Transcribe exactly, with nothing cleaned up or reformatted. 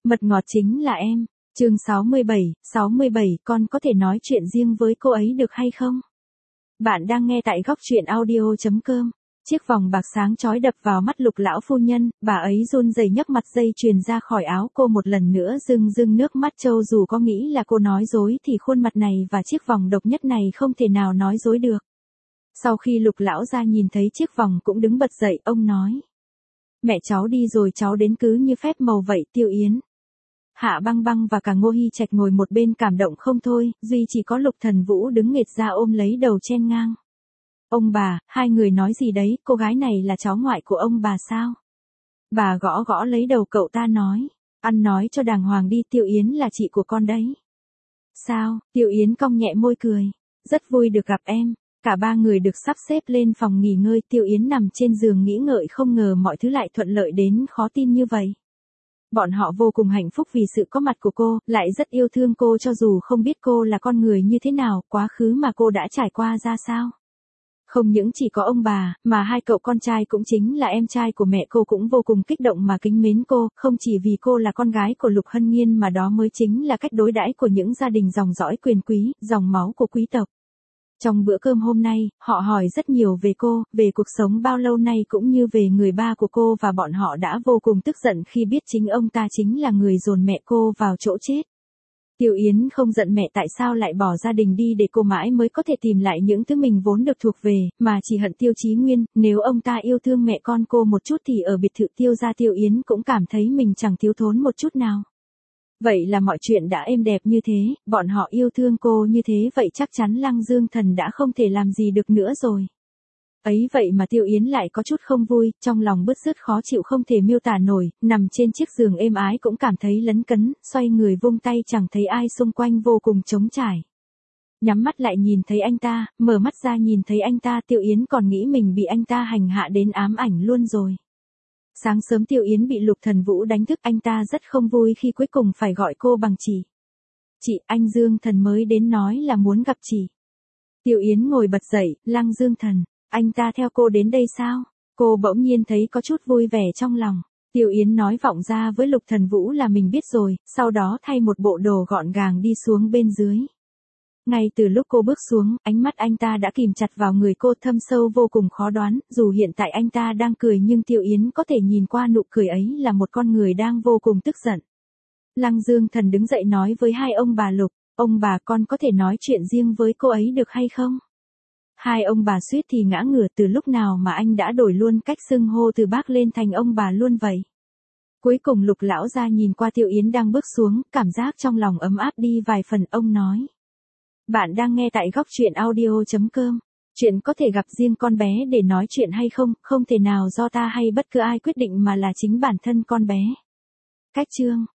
Mật ngọt chính là em. Chương sáu mươi bảy, sáu mươi bảy, con có thể nói chuyện riêng với cô ấy được hay không? Bạn đang nghe tại góc truyện audio chấm com. Chiếc vòng bạc sáng chói đập vào mắt Lục lão phu nhân, bà ấy run rẩy nhấc mặt dây chuyền ra khỏi áo cô một lần nữa rưng rưng nước mắt trâu, dù có nghĩ là cô nói dối thì khuôn mặt này và chiếc vòng độc nhất này không thể nào nói dối được. Sau khi Lục lão ra nhìn thấy chiếc vòng cũng đứng bật dậy, ông nói: Mẹ cháu đi rồi, cháu đến cứ như phép màu vậy. Tiêu Yến, Hạ Băng Băng và cả Ngô Hi Trạch ngồi một bên cảm động không thôi, duy chỉ có Lục Thần Vũ đứng nghệt ra ôm lấy đầu chen ngang. Ông bà, hai người nói gì đấy, cô gái này là cháu ngoại của ông bà sao? Bà gõ gõ lấy đầu cậu ta nói: Ăn nói cho đàng hoàng đi, Tiêu Yến là chị của con đấy. Sao? Tiêu Yến cong nhẹ môi cười. Rất vui được gặp em. Cả ba người được sắp xếp lên phòng nghỉ ngơi, Tiêu Yến nằm trên giường nghĩ ngợi, không ngờ mọi thứ lại thuận lợi đến khó tin như vậy. Bọn họ vô cùng hạnh phúc vì sự có mặt của cô, lại rất yêu thương cô cho dù không biết cô là con người như thế nào, quá khứ mà cô đã trải qua ra sao. Không những chỉ có ông bà, mà hai cậu con trai cũng chính là em trai của mẹ cô cũng vô cùng kích động mà kính mến cô, không chỉ vì cô là con gái của Lục Hân Nhiên mà đó mới chính là cách đối đãi của những gia đình dòng dõi quyền quý, dòng máu của quý tộc. Trong bữa cơm hôm nay, họ hỏi rất nhiều về cô, về cuộc sống bao lâu nay cũng như về người ba của cô, và bọn họ đã vô cùng tức giận khi biết chính ông ta chính là người dồn mẹ cô vào chỗ chết. Tiêu Yến không giận mẹ tại sao lại bỏ gia đình đi để cô mãi mới có thể tìm lại những thứ mình vốn được thuộc về, mà chỉ hận Tiêu Chí Nguyên. Nếu ông ta yêu thương mẹ con cô một chút thì ở biệt thự Tiêu gia Tiêu Yến cũng cảm thấy mình chẳng thiếu thốn một chút nào. Vậy là mọi chuyện đã êm đẹp như thế, bọn họ yêu thương cô như thế, vậy chắc chắn Lăng Dương Thần đã không thể làm gì được nữa rồi. Ấy vậy mà Tiêu Yến lại có chút không vui, trong lòng bứt rứt khó chịu không thể miêu tả nổi, nằm trên chiếc giường êm ái cũng cảm thấy lấn cấn, xoay người vung tay chẳng thấy ai xung quanh, vô cùng trống trải. Nhắm mắt lại nhìn thấy anh ta, mở mắt ra nhìn thấy anh ta, Tiêu Yến còn nghĩ mình bị anh ta hành hạ đến ám ảnh luôn rồi. Sáng sớm Tiêu Yến bị Lục Thần Vũ đánh thức, anh ta rất không vui khi cuối cùng phải gọi cô bằng chị. Chị, anh Dương Thần mới đến nói là muốn gặp chị. Tiêu Yến ngồi bật dậy, Lăng Dương Thần, anh ta theo cô đến đây sao? Cô bỗng nhiên thấy có chút vui vẻ trong lòng. Tiêu Yến nói vọng ra với Lục Thần Vũ là mình biết rồi, sau đó thay một bộ đồ gọn gàng đi xuống bên dưới. Ngay từ lúc cô bước xuống, ánh mắt anh ta đã kìm chặt vào người cô, thâm sâu vô cùng khó đoán, dù hiện tại anh ta đang cười nhưng Tiêu Yến có thể nhìn qua nụ cười ấy là một con người đang vô cùng tức giận. Lăng Dương Thần đứng dậy nói với hai ông bà Lục: Ông bà, con có thể nói chuyện riêng với cô ấy được hay không? Hai ông bà suýt thì ngã ngửa, từ lúc nào mà anh đã đổi luôn cách xưng hô từ bác lên thành ông bà luôn vậy? Cuối cùng Lục lão ra nhìn qua Tiêu Yến đang bước xuống, cảm giác trong lòng ấm áp đi vài phần, ông nói: Bạn đang nghe tại góc truyện audio chấm com. Chuyện có thể gặp riêng con bé để nói chuyện hay không, không thể nào do ta hay bất cứ ai quyết định mà là chính bản thân con bé. Cách chương